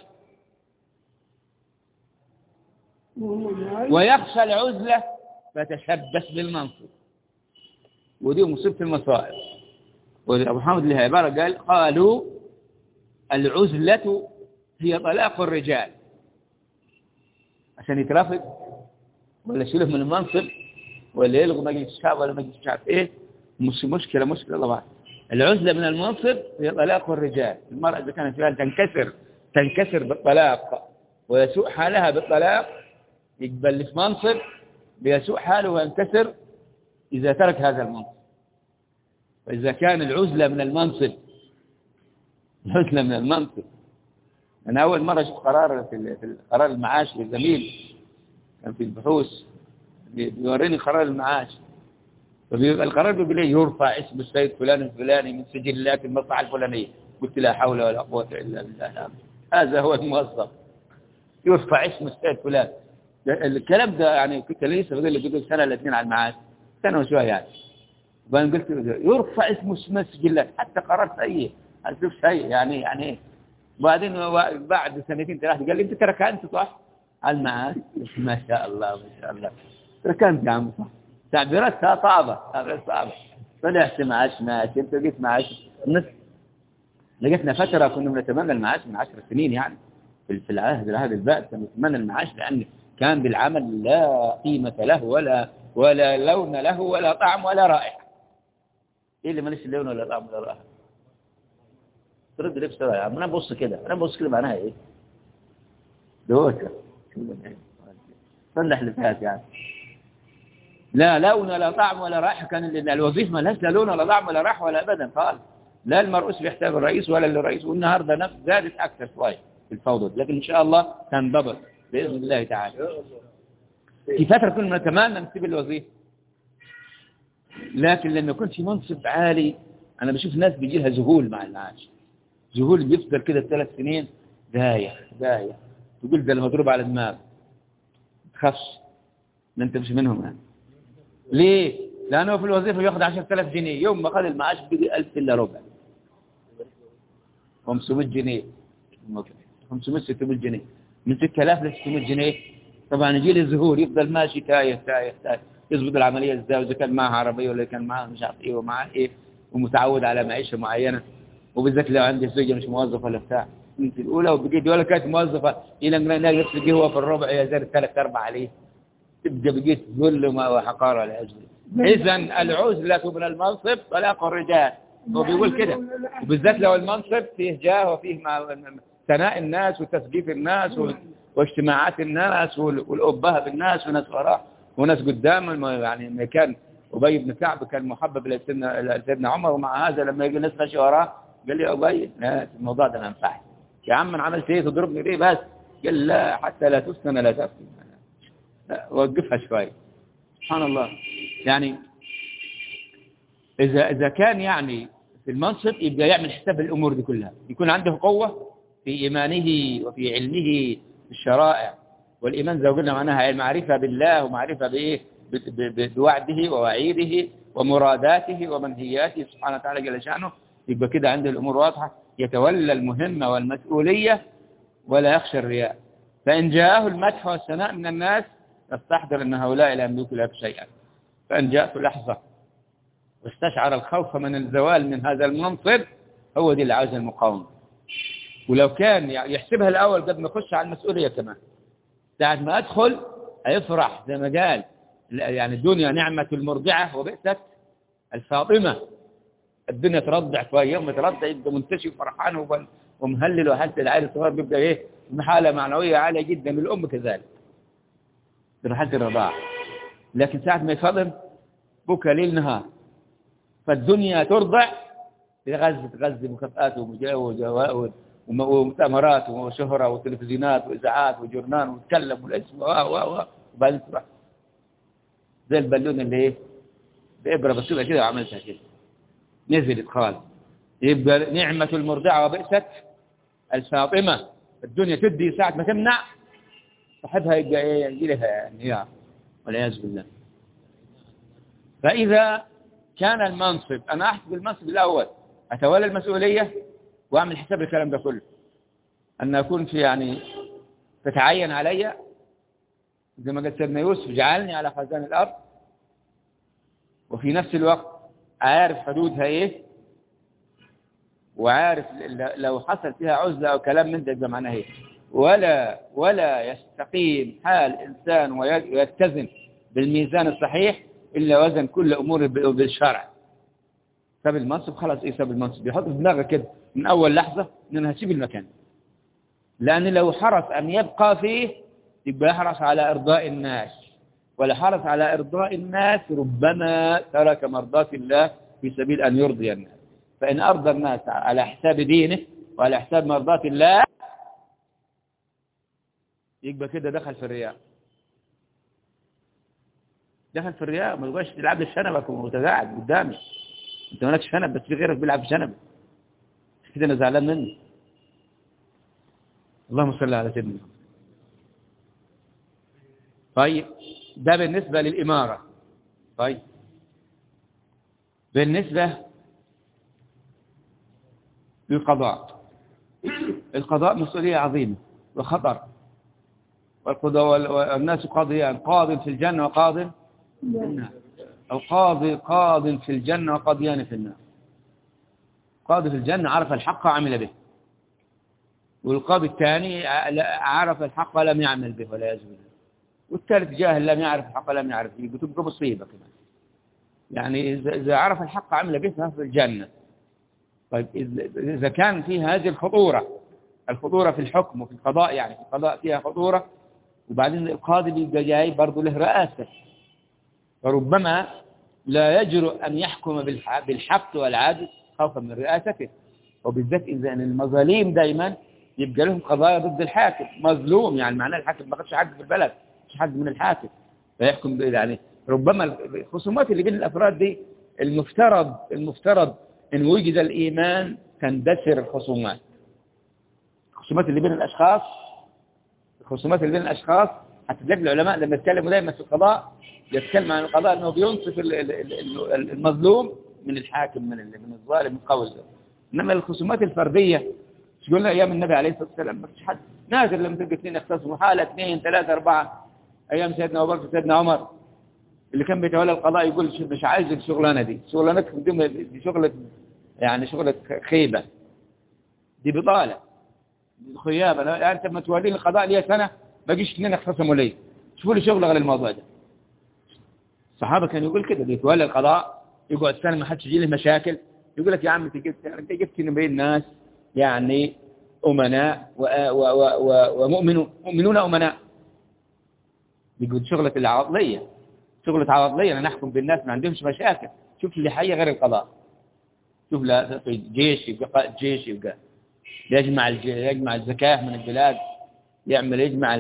ويخشى العزلة فتشبث بالمنصب. ودي مصيبة المصائب. وأبو حامد لها عبارة قالوا العزلة هي طلاق الرجال، عشان يترفض ولا يشيله من المنصب ولا يلغوا مجلس الشعب ولا مجلس الشعب ايه، مش مشكلة طبعا. العزلة من المنصب هي طلاق الرجال. المرأة إذا كانت فيها تنكسر بالطلاق ويسوء حالها بالطلاق، يقبل اللي في منصب بيسوء حاله وينكسر إذا ترك هذا المنصب. فإذا كان العزلة من المنصب، أنا أول مرة شفت قرار في قرار المعاش للزميل كان في البحوث بيوريني قرار المعاش، القرار بيقول لي يرفع اسم السيد فلان الفلاني من سجلات المصلحة الفلانية. قلت لا حول ولا قوة إلا بالله، هذا هو الموظف يرفع اسم السيد فلان. الكلام ده يعني كنت لسه بقول لك قبل سنة الاثنين على المعاش، سنة وشوية يعني، وبعدين قلت يرفع اسم السجلات، حتى قرار سيء، أشوف سيء يعني إيه. وبعدين بعد سنتين ثلاثة قال لي أنت تركنت صح على المعاش. ما شاء الله تركنت يا عم صح. تعبيراتها صعبة. طلعت معاش ماشي، انت جيت معاش لقيتنا فترة كنا بنتمنى المعاش من 10 سنين يعني في العهد البائد كنا نتمنى المعاش، لأن كان بالعمل لا قيمة له ولا لون له ولا طعم ولا رائحة. ايه اللي ماليش لون ولا طعم ولا رائحة؟ ترد ليه بسرعة يا عم؟ انا ببص كده معناها ايه؟ دوكة صلح اللي فات يعني. لا لون ولا طعم ولا رائحة. كان الوظيفة ما لهاش لا لون ولا طعم ولا رائحة ولا أبدا خالص. لا المرؤوس بيحتاج الرئيس ولا الرئيس. والنهارده نفس زادت أكثر شوية في الفوضى، لكن إن شاء الله تنضبط بإذن الله تعالى. في فترة كنا نتمنى نسيب الوظيفة، لكن لما يكون في منصب عالي أنا بشوف ناس بيجي لها ذهول مع المعاش، ذهول بيفضل كده 3 سنين داية تقول ده المضروب على دماغ، تخافش ما انت مش منهم يعني. ليه؟ لأنه في الوظيفة بياخد 10,000 جنيه، يوم ما أخذ المعاش بيجي 1000 إلا ربع، 500 جنيه 500-600 جنيه، من 6000 ل 600 جنيه. طبعا يجي لي الظهور يفضل ماشي تايه يظبط العملية ازاي، وإذا كان معها عربية ولا كان معها مش عارف ايه ومعاه ايه، ومتعود على معيشة معينة، وبالذات لو عندي زوجة مش موظفة ولا بتاع. انت الأولى وبقيت ولا كانت موظفة إلى أن نفس القهوة في الربع يا زاد 3-4 عليه، تبقى بقيت ذل وحقارة لأجله. إذا العزلة من المنصب طلاق الرجال، هو بيقول كده. وبالذات لو المنصب فيه جاه وفيه ثناء الناس وتسقيف الناس واجتماعات الناس والأبهة بالناس وناس وراء وناس قدام. يعني كان أبي بن كعب كان محبب لسيدنا عمر، ومع هذا لما يجي الناس ماشي وراه قال لي أبي الموضوع ده ما ينفعش يا عم، أنا عملت إيه تضربني ليه بس؟ قال لا حتى لا تسكن لا تسكن، وقفها شوي. سبحان الله. يعني إذا كان يعني في المنصب يبقى يعمل حساب الأمور دي كلها، يكون عنده قوة في إيمانه وفي علمه بالشرائع. والإيمان زي ما قلنا معناها المعرفة بالله ومعرفة بإيه، بوعده ووعيده ومراداته ومنهياته سبحانه وتعالى جل شأنه. يبقى كده عنده الأمور واضحة، يتولى المهمة والمسؤولية ولا يخشى الرياء. فإن جاءه المدح والثناء من الناس فاستحضر أن هؤلاء لا يملكوا له شيئا. فإن جاءته لحظة واستشعر الخوف من الزوال من هذا المنصب، هو دي اللي عاوز المقاومة. ولو كان يحسبها الأول قبل ما يخش على المسؤولية كمان، ساعة ما أدخل هيفرح زي ما قال يعني الدنيا نعمة المرضعة وبئست الفاطمة. الدنيا ترضع شوية، يوم ترضع يبقى منتشي فرحان ومهلل، وحتى العائل الصغير بيبقى إيه حالة معنوية عالية جدا، الأم كذلك في مرحلة الرضاعة. لكن ساعة ما يفضل بكى ليل نهار، فالدنيا ترضع تغذي مكافآت ومؤتمرات وشهرة وتلفزيونات وإذاعات وجورنان وتكلم والاسم وبعدين تروح زي البالون اللي ايه بإبرة بسيطة كده وعملتها كده نزلت خالص. يبقى نعمة المرضعة وبئست الفاطمة. الدنيا تدي ساعة ما تمنع صاحبها يبقى ايه يجي لها انهيار والعياذ بالله. فإذا كان المنصب، أنا أحسب المنصب الأول أتولى المسؤولية وأعمل حساب الكلام ده كله، أن أكون في يعني تتعين علي زي ما قال سيدنا يوسف جعلني على خزان الأرض، وفي نفس الوقت عارف حدودها إيه، وعارف لو حصل فيها عزلة أو كلام من ده معناه إيه. ولا يستقيم حال إنسان ويتزن بالميزان الصحيح إلا وزن كل أمور بالشرع. ساب المنصب خلاص، إيه ساب المنصب يحط في دماغه كده من أول لحظة إن أنا هسيب المكان، لأن لو حرص أن يبقى فيه يبقى يحرص على إرضاء الناس، ولا حرص على إرضاء الناس ربما ترك مرضاة الله في سبيل أن يرضي الناس. فإن أرضى الناس على حساب دينه وعلى حساب مرضاة الله يبقى كده دخل في الرياء، دخل في الرياء. ما تبقاش تلعب لشنبك وتقاعد قدامي، انت مالكش شنب بس في غيرك بيلعب شنب كده، انا زعلان منه. اللهم صل على سيدنا. طيب ده بالنسبة للإمارة. طيب بالنسبة للقضاء، القضاء مسؤولية عظيمة وخطر، والناس قاضيان، قاض في الجنة وقاض في النار، أو قاض في الجنة وقاضيان في النار. قاضي في الجنة عرف الحق وعمل به، والقاضي الثاني عرف الحق ولم يعمل به ولا يجب به، والثالث جاهل لم يعرف الحق ولم يعرف به، بتبقى مصيبة كمان. يعني إذا عرف الحق عمل به فهو في الجنة. طيب إذا كان في هذه الخطورة في الحكم وفي القضاء، يعني في القضاء فيها خطورة، وبعدين القاضي بيبقى جاي برضه له رئاسة، فربما لا يجرؤ أن يحكم بالحق والعدل خوفا من رئاسته، وبالذات إذا المظالم دايما يبقى لهم قضايا ضد الحاكم، مظلوم يعني معناه الحاكم ما خدش حد في البلد، مش حد من الحاكم فيحكم يعني. ربما الخصومات اللي بين الأفراد دي المفترض إن وجد الإيمان تندثر الخصومات. الخصومات اللي بين الأشخاص هتلاقي العلماء لما يتكلموا دايما في القضاء يتكلم عن القضاء أنه بينصف المظلوم من الحاكم من الظالم من قول ده. إنما الخصومات الفردية مش قلنا أيام النبي عليه الصلاة والسلام ما فيش حد، نادر لما تلقى اثنين يختصموا، حالة 2 3 4. أيام سيدنا أبو بكر وسيدنا عمر اللي كان بيتولى القضاء يقول مش عايز الشغلانة دي، شغلانتك دي شغلة يعني شغلة خيبة، دي بطالة، دي خيابة. يعني أنت لما تولي القضاء لي سنة ما جيش 2 يختصموا لي، شوفوا لي شغل غير الموضوع ده. الصحابة كانوا يقول كده، اللي يتولى القضاء يقعد سنة ما حدش يجي له مشاكل، يقول لك يا عم انت جبت بين الناس يعني أمناء ومؤمنون أمناء. يقول شغلة العواطلية، شغلة عواطلية، أنا نحكم بالناس ما عندهمش مشاكل. شوف اللي حي غير القضاء، شوف لا جيش يبقى قائد جيش، يبقى يجمع الزكاة من البلاد، يجمع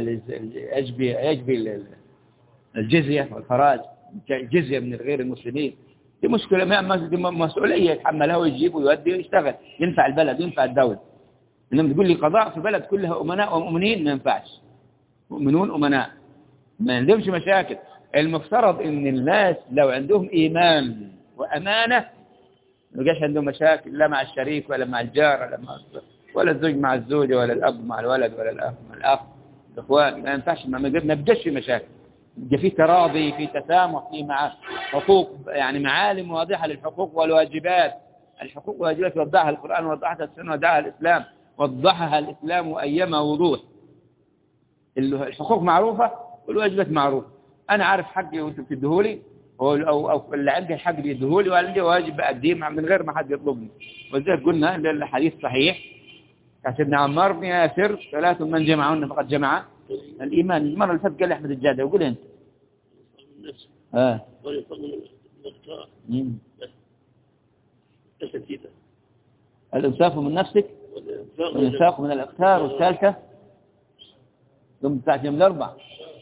يجبي الجزية والفراج، جزية من غير المسلمين. دي مشكلة، دي مسؤولية يتحملها ويجيب ويودي ويشتغل، ينفع البلد ينفع الدولة. إنما تقول لي قضاء في بلد كلها أمناء ومؤمنين ما ينفعش. مؤمنون أمناء ما عندهمش مشاكل. المفترض إن الناس لو عندهم إيمان وأمانة ما يبقاش عندهم مشاكل، لا مع الشريك ولا مع الجار ولا الزوج مع الزوجة ولا الأب مع الولد ولا الأخ مع الأخ الإخوان. ما ينفعش، ما يبقاش في مشاكل، يبقى في تراضي، في تسامح، في مع حقوق، يعني معالم واضحة للحقوق والواجبات. الحقوق والواجبات وضعها القرآن وضعها السنة وضعها الإسلام، وضحها الإسلام أيما وضوح. الحقوق معروفة والواجبات معروفة. أنا عارف حقي وأنت بتديهولي، أو اللي عندي الحق بيديهولي، وعندي واجب بأديه من غير ما حد يطلبني. وذلك قلنا إن الحديث صحيح سيدنا عمار بن ياسر 3 من جمعهن فقد جمع الإيمان. المرة اللي فاتت قال أحمد الجادة، وقول أنت الإنصاف من نفسك والإنفاق من الأقتار. والثالثة ضمن بتاعت يوم الأربع.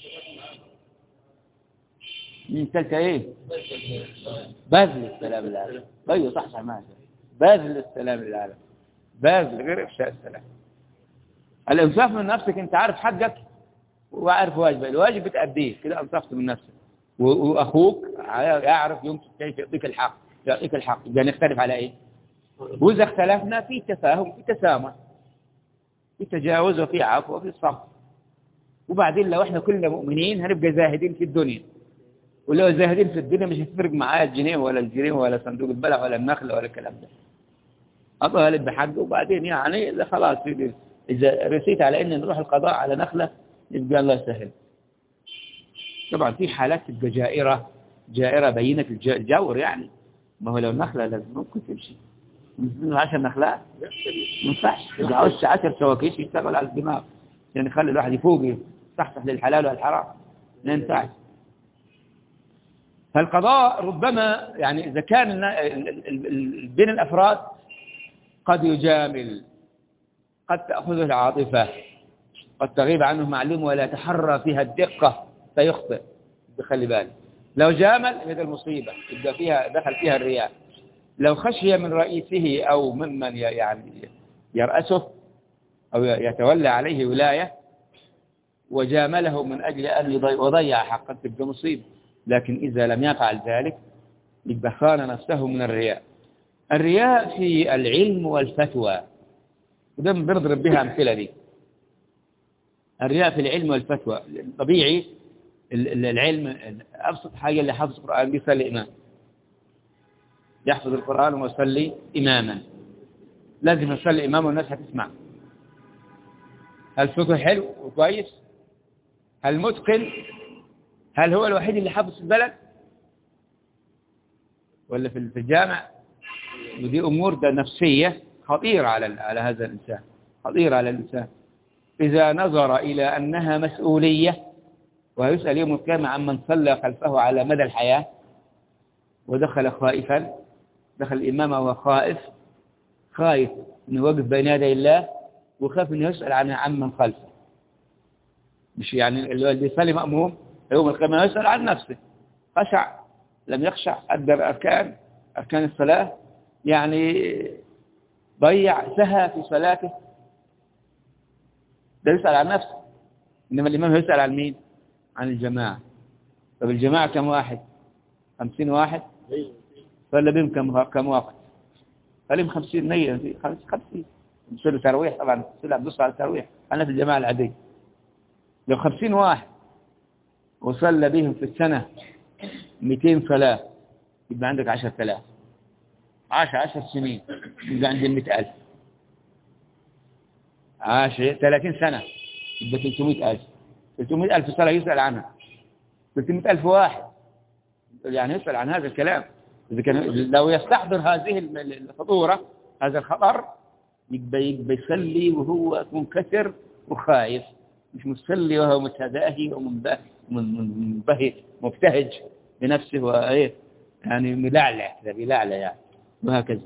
الثالثة إيه؟ بذل السلام للعالم. أيوة صح معك، بذل السلام للعالم، بذل غير إفشاء السلام. الإنصاف من نفسك، أنت عارف حقك وعارف واجبك، الواجب بتأديه كده، أنصفت من نفسك. وأخوك يعرف يمكن كيف يعطيك الحق، يبقى نختلف على إيه؟ وإذا اختلفنا في تفاهم، في تسامح، في تجاوز، وفي عفو، وفي صبر. وبعدين لو احنا كلنا مؤمنين هنبقى زاهدين في الدنيا، ولو زاهدين في الدنيا مش هتفرق معايا الجنيه ولا الجنيه ولا صندوق البلع ولا النخل ولا الكلام ده. أطالب بحقه، وبعدين يعني خلاص إذا رسيت على إن نروح القضاء على نخلة يبقى الله يسهل. طبعا في حالات تبقى جائرة بينة الجور يعني. ما هو لو النخلة لازم ممكن تمشي من 10 نخلات ما ينفعش. إذا عاوز 10 سواكيش يشتغل على الدماغ يعني يخلي الواحد يفوق يصحصح للحلال والحرام، ما ينفعش. فالقضاء ربما يعني إذا كان بين الأفراد قد يجامل، قد تأخذه العاطفة، قد تغيب عنه معلومة ولا يتحرى فيها الدقة فيخطئ. بخلي بالك لو جامل هذا المصيبة يبقى فيها دخل فيها الرياء. لو خشي من رئيسه أو ممن يعني يرأسه أو يتولى عليه ولاية وجامله من أجل أن يضيع حقا تبقى مصيبة. لكن إذا لم يفعل ذلك يبقى خان نفسه من الرياء. الرياء في العلم والفتوى، وده بنضرب بها أمثلة دي. الرياء في العلم والفتوى طبيعي. العلم أبسط حاجة اللي حافظ القرآن بيصلي إمام، يحفظ القرآن ويصلي إماما، لازم يصلي إمام والناس هتسمع. هل صوته حلو وكويس؟ هل متقن؟ هل هو الوحيد اللي حافظ في البلد ولا في الجامع؟ ودي أمور ده نفسية خطيرة على هذا الإنسان، خطيرة على الإنسان. إذا نظر إلى أنها مسؤولية ويسأل يوم القيامة عمن صلى خلفه على مدى الحياة ودخل خائفا، دخل الإمام وهو خائف أنه يوقف بين يدي الله، وخاف أنه يسأل عمن خلفه. مش يعني اللي بيصلي مأموم يوم القيامة يسأل عن نفسه، خشع لم يخشع، أدر أركان الصلاة، يعني ضيع سهى في صلاته، ده يسأل عن نفسه. إنما الإمام يسأل عن مين؟ عن الجماعة. طب الجماعة كم واحد؟ 50 واحد؟ فلا بهم كم واحد؟ فلهم 50 نية 50 نصلي ترويح. طبعا نصلي على الترويح أنا في الجماعة العادية. لو 50 واحد وصلى بهم في السنة 200 صلاة يبقى عندك 10,000. 10 سنين يبقى عندي 100,000. 30 سنة يبقى 300,000. 300,000 صلاة يسأل عنها. 300,000 واحد يعني يسأل عن هذا الكلام. إذا كان لو يستحضر هذه الخطورة، هذا الخطر، يبقى يصلي وهو منكسر وخايف، مش مصلي وهو متداهي ومنبهي مبتهج بنفسه وإيه يعني بيلعلع يعني، وهكذا.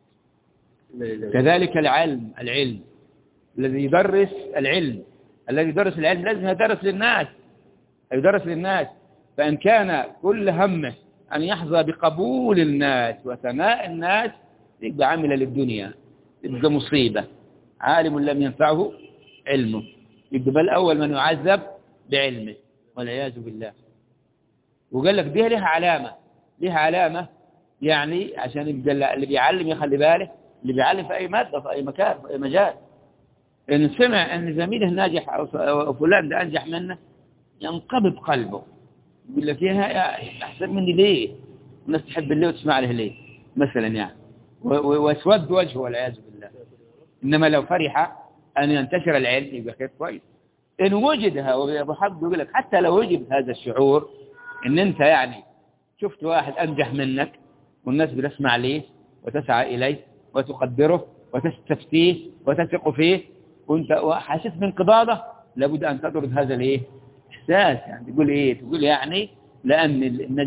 كذلك العلم الذي يدرس العلم لازم يدرس للناس. فإن كان كل همه أن يحظى بقبول الناس وثناء الناس يبقى عامل للدنيا، يبقى مصيبة. عالم لم ينفعه علمه، يبقى بل أول من يعذب بعلمه والعياذ بالله. وقال لك دي لها علامة يعني عشان يبقى اللي بيعلم يخلي باله، اللي بيعلم في أي مادة في أي مكان في أي مجال، إن سمع أن زميله ناجح أو فلان ده أنجح منه ينقبض قلبه، يقول لك فيها أحسن مني ليه؟ الناس تحب اللي وتسمع له ليه مثلا يعني، واسود وجهه والعياذ بالله. إنما لو فرح أن ينتشر العلم يبقى خير كويس. إن وجدها، وأبو حمد يقول لك حتى لو وجد هذا الشعور إن أنت يعني شفت واحد أنجح منك والناس بتسمع ليه وتسعى إليه وتقدره وتستفتيه وتثق فيه وأنت حاسس بانقباضه، لابد أن تطرد هذا الإيه؟ إحساس. يعني تقول يعني لأن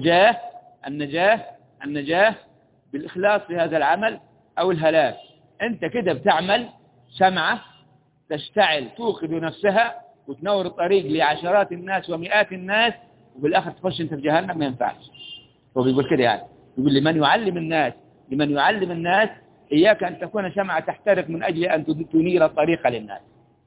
النجاة بالإخلاص في هذا العمل أو الهلاك. أنت كده بتعمل شمعة تشتعل توقد نفسها وتنور الطريق لعشرات الناس ومئات الناس، وبالآخر تخش أنت في جهنم. ما ينفعش. هو بيقول كده يعني، يقول لمن يعلم الناس إياك أن تكون شمعة تحترق من أجل أن تنير الطريق للناس.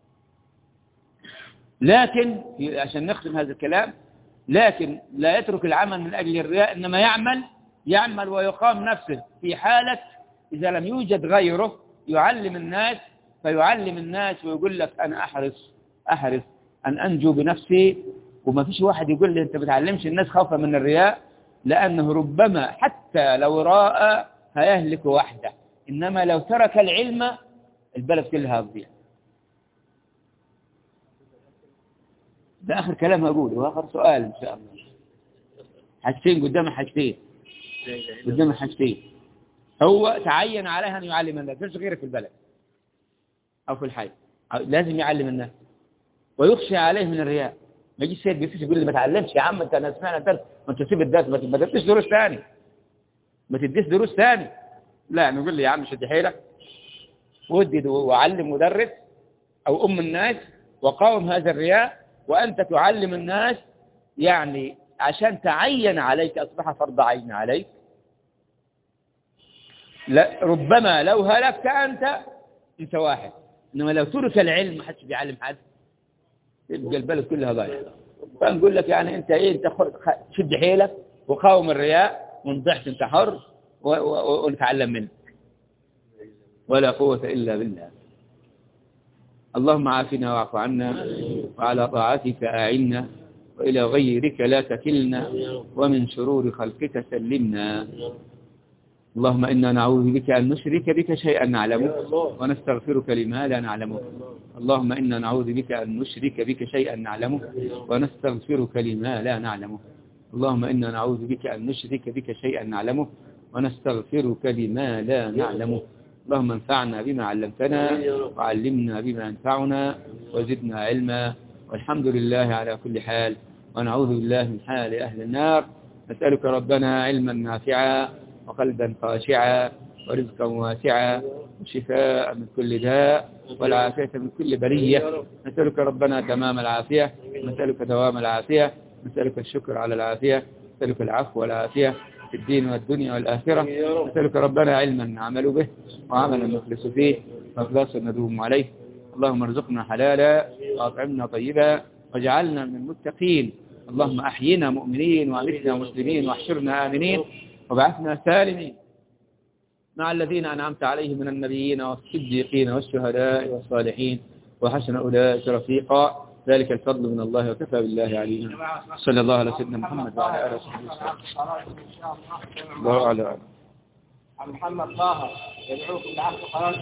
لكن عشان نختم هذا الكلام، لكن لا يترك العمل من أجل الرياء، إنما يعمل ويقام نفسه في حالة إذا لم يوجد غيره يعلم الناس، فيعلم الناس ويقول لك أنا أحرص أن أنجو بنفسي، وما فيش واحد يقول لي أنت بتعلمش الناس خوفا من الرياء، لأنه ربما حتى لو راء هيهلك وحده، إنما لو ترك العلم البلد كلها هتضيع. ده آخر كلام أقوله وآخر سؤال إن شاء الله. حاجتين قدام حاجتين. هو تعين عليه أن يعلم الناس، مش غيره في البلد أو في الحي، لازم يعلم الناس، ويخشى عليه من الرياء. ما يجيش سيد بيفيش يقول لي ما تعلمش يا عم، انت انا سمعنا درس، ما انت تسيب الدرس، ما تديش دروس ثاني، لا نقول لي يا عم شد حيلك ودي وعلم مدرس او الناس وقاوم هذا الرياء، وانت تعلم الناس، يعني عشان تعين عليك، اصبح فرض عين عليك. لا ربما لو هلكت انت واحد، انما لو ترك العلم ما حدش بيعلم حد، يبقى البلد كلها ضايعه. فنقول لك يعني انت انت شد حيلك وقاوم الرياء، وان ضحت انت حر ونتعلم منك، ولا قوة الا بالله. اللهم عافنا واعف عنا، وعلى طاعتك أعنا، وإلى غيرك لا تكلنا، ومن شرور خلقك سلمنا. اللهم إنا نعوذ بك أن نشرك بك شيئا نعلمه ونستغفرك لما لا نعلمه. اللهم إنا نعوذ بك أن نشرك بك شيئا نعلمه ونستغفرك لما لا نعلمه. اللهم إنا نعوذ بك أن نشرك بك شيئا نعلمه ونستغفرك لما لا نعلمه. اللهم انفعنا بما علمتنا، وعلمنا بما ينفعنا، وزدنا علما، والحمد لله على كل حال، ونعوذ بالله من حال أهل النار. نسألك ربنا علما نافعا، وقلبا خاشعا، ورزقا واسعا، وشفاء من كل داء، والعافية من كل بلية. نسألك ربنا تمام العافية، نسألك دوام العافية، نسألك الشكر على العافية، نسألك العفو والعافية في الدين والدنيا والآخرة. نسألك ربنا علما نعمل به، وعملا نخلص فيه، وإخلاصا ندوم عليه. اللهم ارزقنا حلالا، وأطعمنا طيبا، واجعلنا من المتقين. اللهم أحينا مؤمنين، وأمتنا مسلمين، واحشرنا آمنين، وبعثنا سالمين مع الذين أنعمت عليهم من النبيين والصديقين والشهداء والصالحين، وحسن أولئك رفيقا. ذلك الفضل من الله، وكفى بالله عليما. صلى الله على سيدنا محمد وعلى آله وصحبه وسلم. الله أعلم. محمد طه يدعوكم لعقد قرار